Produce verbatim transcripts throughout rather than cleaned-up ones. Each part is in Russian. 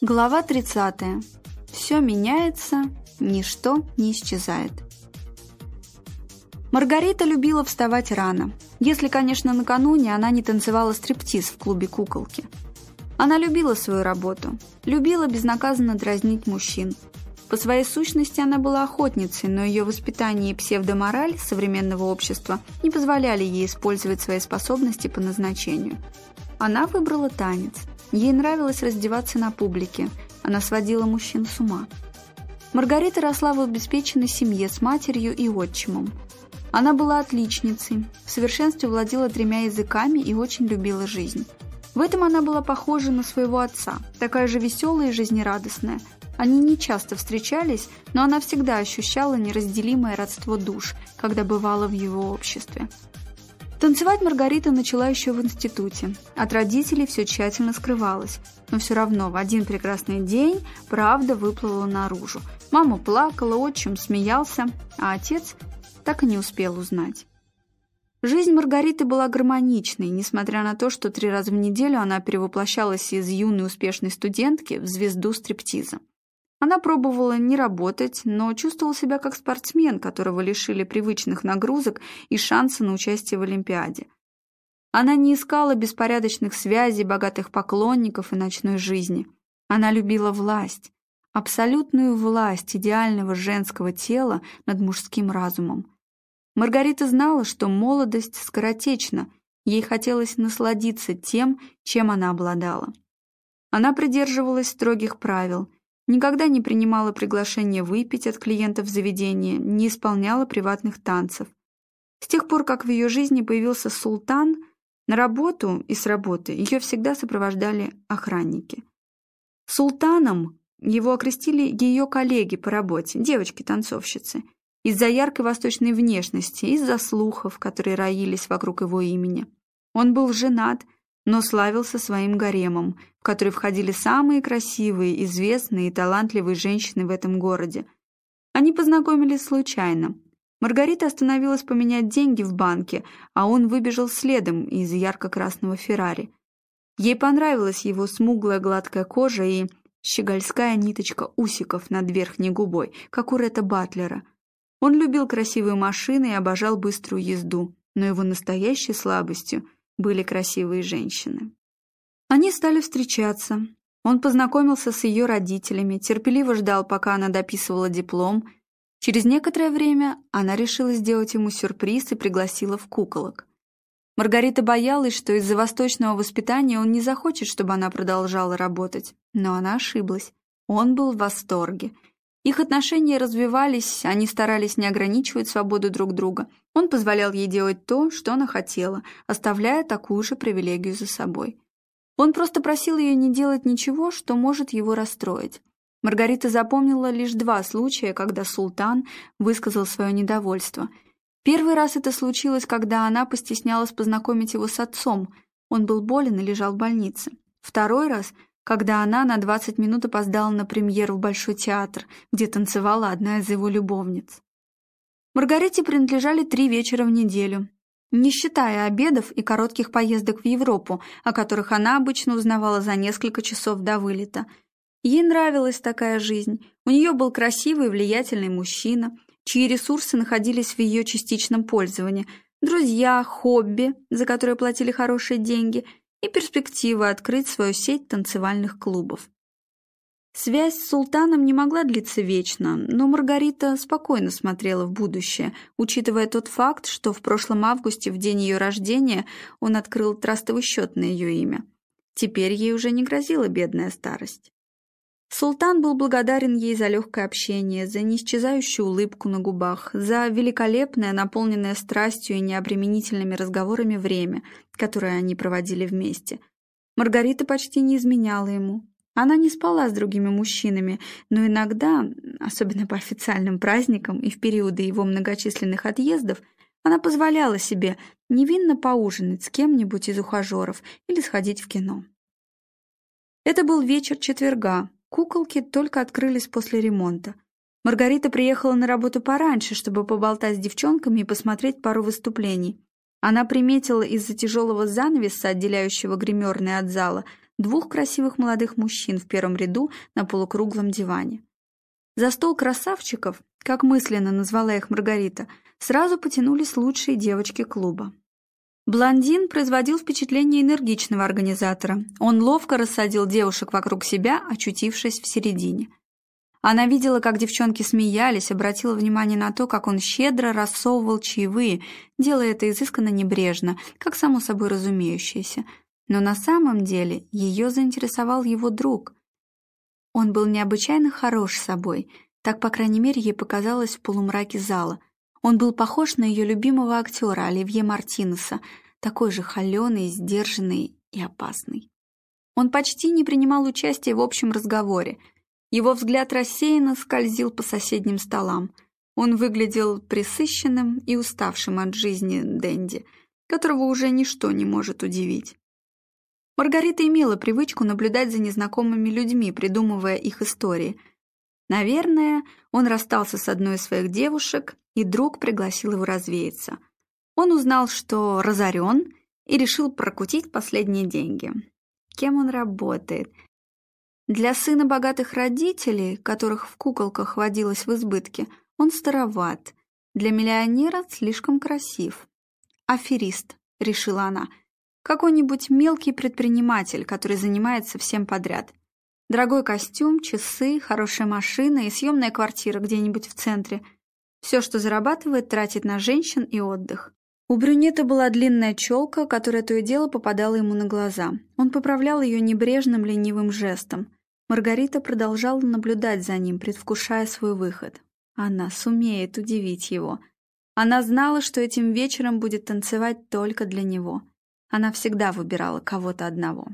Глава тридцатая. Все меняется, ничто не исчезает. Маргарита любила вставать рано, если, конечно, накануне она не танцевала стриптиз в клубе «Куколки». Она любила свою работу, любила безнаказанно дразнить мужчин. По своей сущности она была охотницей, но ее воспитание и псевдомораль современного общества не позволяли ей использовать свои способности по назначению. Она выбрала танец. Ей нравилось раздеваться на публике. Она сводила мужчин с ума. Маргарита росла в обеспеченной семье с матерью и отчимом. Она была отличницей, в совершенстве владела тремя языками и очень любила жизнь. В этом она была похожа на своего отца, такая же веселая и жизнерадостная. Они не часто встречались, но она всегда ощущала неразделимое родство душ, когда бывала в его обществе. Танцевать Маргарита начала еще в институте. От родителей все тщательно скрывалось. Но все равно в один прекрасный день правда выплыла наружу. Мама плакала, отчим смеялся, а отец так и не успел узнать. Жизнь Маргариты была гармоничной, несмотря на то, что три раза в неделю она перевоплощалась из юной успешной студентки в звезду стриптиза. Она пробовала не работать, но чувствовала себя как спортсмен, которого лишили привычных нагрузок и шанса на участие в Олимпиаде. Она не искала беспорядочных связей, богатых поклонников и ночной жизни. Она любила власть, абсолютную власть идеального женского тела над мужским разумом. Маргарита знала, что молодость скоротечна, ей хотелось насладиться тем, чем она обладала. Она придерживалась строгих правил, никогда не принимала приглашения выпить от клиентов заведения, не исполняла приватных танцев. С тех пор, как в ее жизни появился султан, на работу и с работы ее всегда сопровождали охранники. Султаном его окрестили ее коллеги по работе, девочки-танцовщицы, из-за яркой восточной внешности, из-за слухов, которые роились вокруг его имени. Он был женат, но славился своим гаремом, в который входили самые красивые, известные и талантливые женщины в этом городе. Они познакомились случайно. Маргарита остановилась поменять деньги в банке, а он выбежал следом из ярко-красного Феррари. Ей понравилась его смуглая гладкая кожа и щегольская ниточка усиков над верхней губой, как у Ретта Батлера. Он любил красивые машины и обожал быструю езду, но его настоящей слабостью были красивые женщины. Они стали встречаться. Он познакомился с ее родителями, терпеливо ждал, пока она дописывала диплом. Через некоторое время она решила сделать ему сюрприз и пригласила в «Куколок». Маргарита боялась, что из-за восточного воспитания он не захочет, чтобы она продолжала работать. Но она ошиблась. Он был в восторге. Их отношения развивались, они старались не ограничивать свободу друг друга. Он позволял ей делать то, что она хотела, оставляя такую же привилегию за собой. Он просто просил ее не делать ничего, что может его расстроить. Маргарита запомнила лишь два случая, когда султан высказал свое недовольство. Первый раз это случилось, когда она постеснялась познакомить его с отцом. Он был болен и лежал в больнице. Второй раз — когда она на двадцать минут опоздала на премьеру в Большой театр, где танцевала одна из его любовниц. Маргарите принадлежали три вечера в неделю, не считая обедов и коротких поездок в Европу, о которых она обычно узнавала за несколько часов до вылета. Ей нравилась такая жизнь. У нее был красивый и влиятельный мужчина, чьи ресурсы находились в ее частичном пользовании, друзья, хобби, за которые платили хорошие деньги, и перспектива открыть свою сеть танцевальных клубов. Связь с султаном не могла длиться вечно, но Маргарита спокойно смотрела в будущее, учитывая тот факт, что в прошлом августе, в день ее рождения, он открыл трастовый счет на ее имя. Теперь ей уже не грозила бедная старость. Султан был благодарен ей за легкое общение, за неисчезающую улыбку на губах, за великолепное, наполненное страстью и необременительными разговорами время, которое они проводили вместе. Маргарита почти не изменяла ему. Она не спала с другими мужчинами, но иногда, особенно по официальным праздникам и в периоды его многочисленных отъездов, она позволяла себе невинно поужинать с кем-нибудь из ухажеров или сходить в кино. Это был вечер четверга. «Куколки» только открылись после ремонта. Маргарита приехала на работу пораньше, чтобы поболтать с девчонками и посмотреть пару выступлений. Она приметила из-за тяжелого занавеса, отделяющего гримерные от зала, двух красивых молодых мужчин в первом ряду на полукруглом диване. За стол красавчиков, как мысленно назвала их Маргарита, сразу потянулись лучшие девочки клуба. Блондин производил впечатление энергичного организатора. Он ловко рассадил девушек вокруг себя, очутившись в середине. Она видела, как девчонки смеялись, обратила внимание на то, как он щедро рассовывал чаевые, делая это изысканно небрежно, как само собой разумеющееся. Но на самом деле ее заинтересовал его друг. Он был необычайно хорош собой, так, по крайней мере, ей показалось в полумраке зала. Он был похож на ее любимого актера Оливье Мартинеса, такой же холеный, сдержанный и опасный. Он почти не принимал участия в общем разговоре. Его взгляд рассеянно скользил по соседним столам. Он выглядел пресыщенным и уставшим от жизни денди, которого уже ничто не может удивить. Маргарита имела привычку наблюдать за незнакомыми людьми, придумывая их истории. Наверное, он расстался с одной из своих девушек, и друг пригласил его развеяться. Он узнал, что разорен, и решил прокутить последние деньги. Кем он работает? Для сына богатых родителей, которых в куколках водилось в избытке, он староват. Для миллионера слишком красив. Аферист, решила она. Какой-нибудь мелкий предприниматель, который занимается всем подряд. Дорогой костюм, часы, хорошая машина и съемная квартира где-нибудь в центре. Все, что зарабатывает, тратит на женщин и отдых. У брюнета была длинная челка, которая то и дело попадала ему на глаза. Он поправлял ее небрежным ленивым жестом. Маргарита продолжала наблюдать за ним, предвкушая свой выход. Она сумеет удивить его. Она знала, что этим вечером будет танцевать только для него. Она всегда выбирала кого-то одного.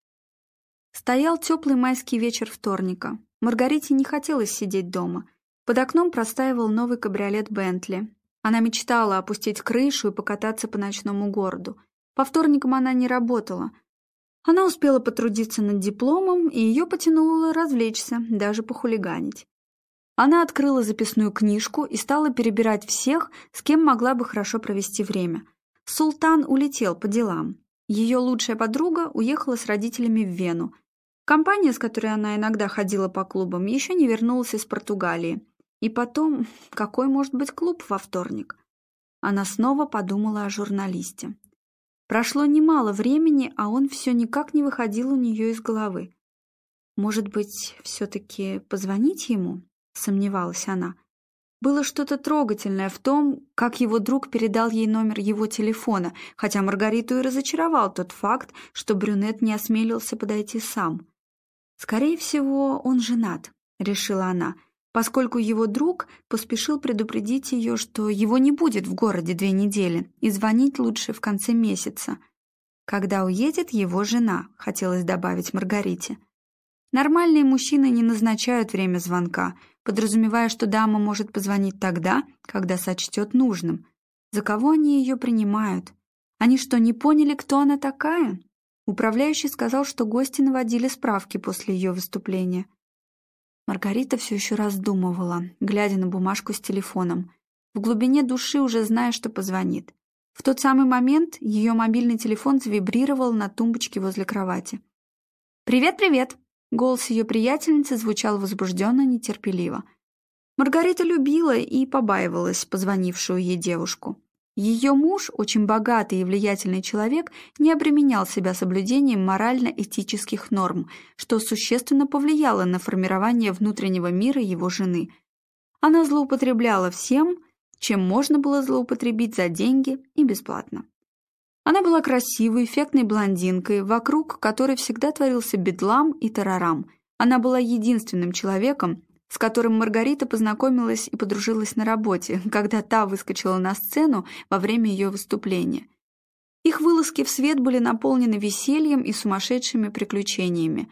Стоял теплый майский вечер вторника. Маргарите не хотелось сидеть дома. Под окном простаивал новый кабриолет Бентли. Она мечтала опустить крышу и покататься по ночному городу. По вторникам она не работала. Она успела потрудиться над дипломом, и ее потянуло развлечься, даже похулиганить. Она открыла записную книжку и стала перебирать всех, с кем могла бы хорошо провести время. Султан улетел по делам. Ее лучшая подруга уехала с родителями в Вену. Компания, с которой она иногда ходила по клубам, еще не вернулась из Португалии. И потом, какой может быть клуб во вторник? Она снова подумала о журналисте. Прошло немало времени, а он все никак не выходил у нее из головы. Может быть, все-таки позвонить ему? Сомневалась она. Было что-то трогательное в том, как его друг передал ей номер его телефона, хотя Маргариту и разочаровал тот факт, что брюнет не осмелился подойти сам. «Скорее всего, он женат», — решила она, поскольку его друг поспешил предупредить ее, что его не будет в городе две недели, и звонить лучше в конце месяца. «Когда уедет его жена», — хотелось добавить Маргарите. Нормальные мужчины не назначают время звонка, подразумевая, что дама может позвонить тогда, когда сочтет нужным. За кого они ее принимают? Они что, не поняли, кто она такая? Управляющий сказал, что гости наводили справки после ее выступления. Маргарита все еще раздумывала, глядя на бумажку с телефоном, в глубине души уже зная, что позвонит. В тот самый момент ее мобильный телефон завибрировал на тумбочке возле кровати. «Привет-привет!» Голос ее приятельницы звучал возбужденно, нетерпеливо. Маргарита любила и побаивалась позвонившую ей девушку. Ее муж, очень богатый и влиятельный человек, не обременял себя соблюдением морально-этических норм, что существенно повлияло на формирование внутреннего мира его жены. Она злоупотребляла всем, чем можно было злоупотребить за деньги и бесплатно. Она была красивой, эффектной блондинкой, вокруг которой всегда творился бедлам и тарарам. Она была единственным человеком, с которым Маргарита познакомилась и подружилась на работе, когда та выскочила на сцену во время ее выступления. Их вылазки в свет были наполнены весельем и сумасшедшими приключениями.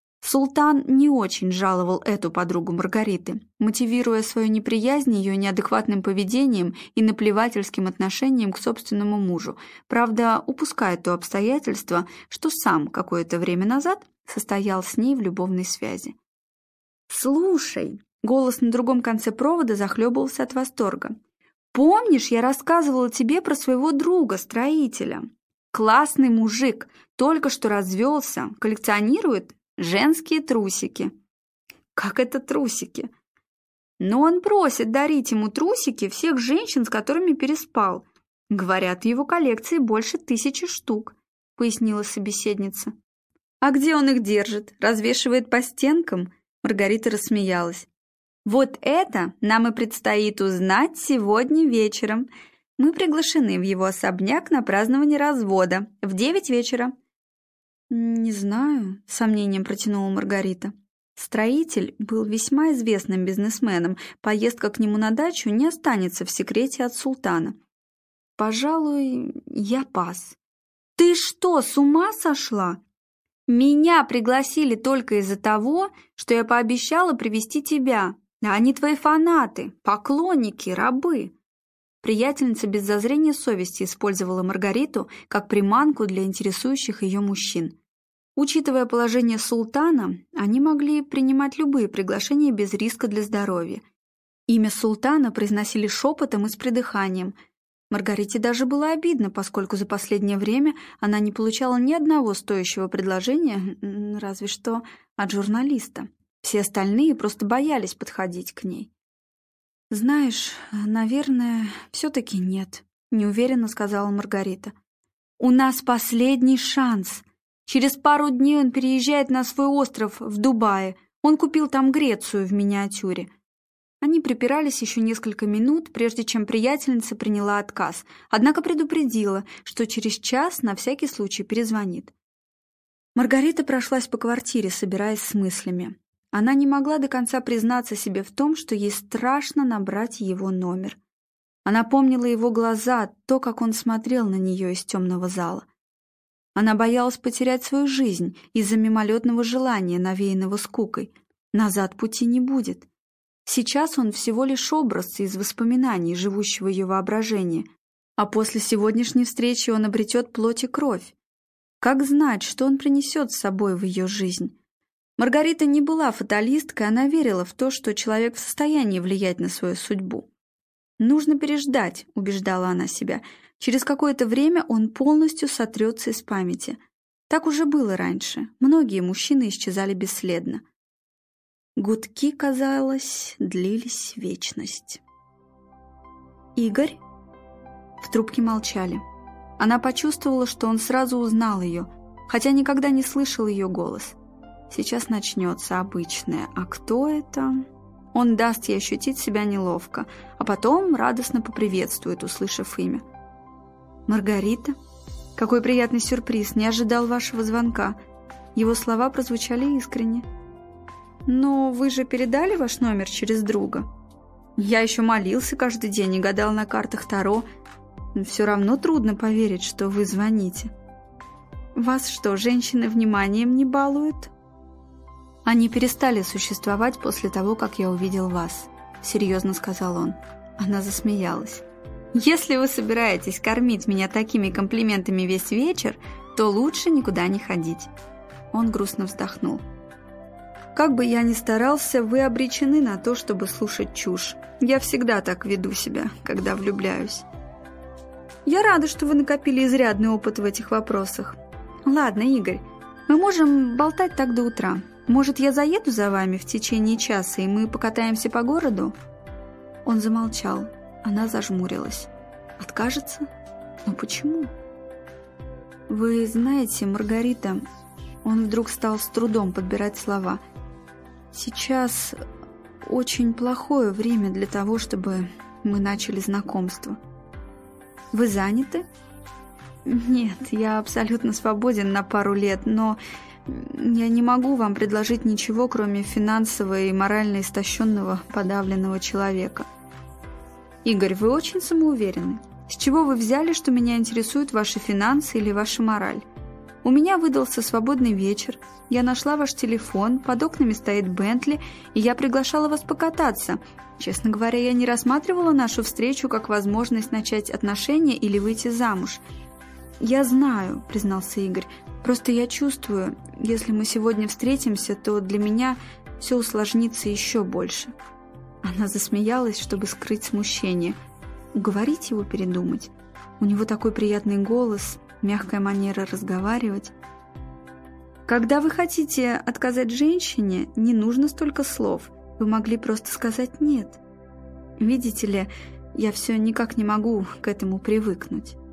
Султан не очень жаловал эту подругу Маргариты, мотивируя свою неприязнь ее неадекватным поведением и наплевательским отношением к собственному мужу, правда, упуская то обстоятельство, что сам какое-то время назад состоял с ней в любовной связи. «Слушай», — голос на другом конце провода захлебывался от восторга, «помнишь, я рассказывала тебе про своего друга, строителя? Классный мужик, только что развелся, коллекционирует женские трусики». «Как это трусики?» «Но он просит дарить ему трусики всех женщин, с которыми переспал. Говорят, в его коллекции больше тысячи штук», — пояснила собеседница. «А где он их держит? Развешивает по стенкам?» Маргарита рассмеялась. «Вот это нам и предстоит узнать сегодня вечером. Мы приглашены в его особняк на празднование развода в девять вечера». «Не знаю», — с сомнением протянула Маргарита. Строитель был весьма известным бизнесменом. Поездка к нему на дачу не останется в секрете от султана. «Пожалуй, я пас». «Ты что, с ума сошла? Меня пригласили только из-за того, что я пообещала привести тебя. А они твои фанаты, поклонники, рабы». Приятельница без зазрения совести использовала Маргариту как приманку для интересующих ее мужчин. Учитывая положение султана, они могли принимать любые приглашения без риска для здоровья. Имя султана произносили шепотом и с придыханием. Маргарите даже было обидно, поскольку за последнее время она не получала ни одного стоящего предложения, разве что от журналиста. Все остальные просто боялись подходить к ней. «Знаешь, наверное, все-таки нет», — неуверенно сказала Маргарита. «У нас последний шанс. Через пару дней он переезжает на свой остров в Дубае. Он купил там Грецию в миниатюре». Они припирались еще несколько минут, прежде чем приятельница приняла отказ, однако предупредила, что через час на всякий случай перезвонит. Маргарита прошлась по квартире, собираясь с мыслями. Она не могла до конца признаться себе в том, что ей страшно набрать его номер. Она помнила его глаза, то, как он смотрел на нее из темного зала. Она боялась потерять свою жизнь из-за мимолетного желания, навеянного скукой. Назад пути не будет. Сейчас он всего лишь образ из воспоминаний, живущего ее воображения, а после сегодняшней встречи он обретет плоть и кровь. Как знать, что он принесет с собой в ее жизнь? Маргарита не была фаталисткой, она верила в то, что человек в состоянии влиять на свою судьбу. «Нужно переждать», — убеждала она себя. «Через какое-то время он полностью сотрется из памяти. Так уже было раньше. Многие мужчины исчезали бесследно». Гудки, казалось, длились вечность. «Игорь?» В трубке молчали. Она почувствовала, что он сразу узнал ее, хотя никогда не слышал ее голос. Сейчас начнется обычное. А кто это? Он даст ей ощутить себя неловко, а потом радостно поприветствует, услышав имя. «Маргарита? Какой приятный сюрприз! Не ожидал вашего звонка». Его слова прозвучали искренне. «Но вы же передали ваш номер через друга?» «Я еще молился каждый день и гадал на картах Таро. Все равно трудно поверить, что вы звоните». «Вас что, женщины вниманием не балуют?» «Они перестали существовать после того, как я увидел вас», — серьезно сказал он. Она засмеялась. «Если вы собираетесь кормить меня такими комплиментами весь вечер, то лучше никуда не ходить». Он грустно вздохнул. «Как бы я ни старался, вы обречены на то, чтобы слушать чушь. Я всегда так веду себя, когда влюбляюсь». «Я рада, что вы накопили изрядный опыт в этих вопросах. Ладно, Игорь, мы можем болтать так до утра. Может, я заеду за вами в течение часа, и мы покатаемся по городу?» Он замолчал. Она зажмурилась. «Откажется? Но почему?» «Вы знаете, Маргарита...» Он вдруг стал с трудом подбирать слова. «Сейчас очень плохое время для того, чтобы мы начали знакомство». «Вы заняты?» «Нет, я абсолютно свободен на пару лет, но я не могу вам предложить ничего, кроме финансово и морально истощенного, подавленного человека». «Игорь, вы очень самоуверены. С чего вы взяли, что меня интересуют ваши финансы или ваша мораль? У меня выдался свободный вечер, я нашла ваш телефон, под окнами стоит Бентли, и я приглашала вас покататься. Честно говоря, я не рассматривала нашу встречу как возможность начать отношения или выйти замуж». «Я знаю», — признался Игорь, — «просто я чувствую, если мы сегодня встретимся, то для меня все усложнится еще больше». Она засмеялась, чтобы скрыть смущение. Уговорить его передумать? У него такой приятный голос, мягкая манера разговаривать. Когда вы хотите отказать женщине, не нужно столько слов. Вы могли просто сказать «нет». Видите ли, я все никак не могу к этому привыкнуть.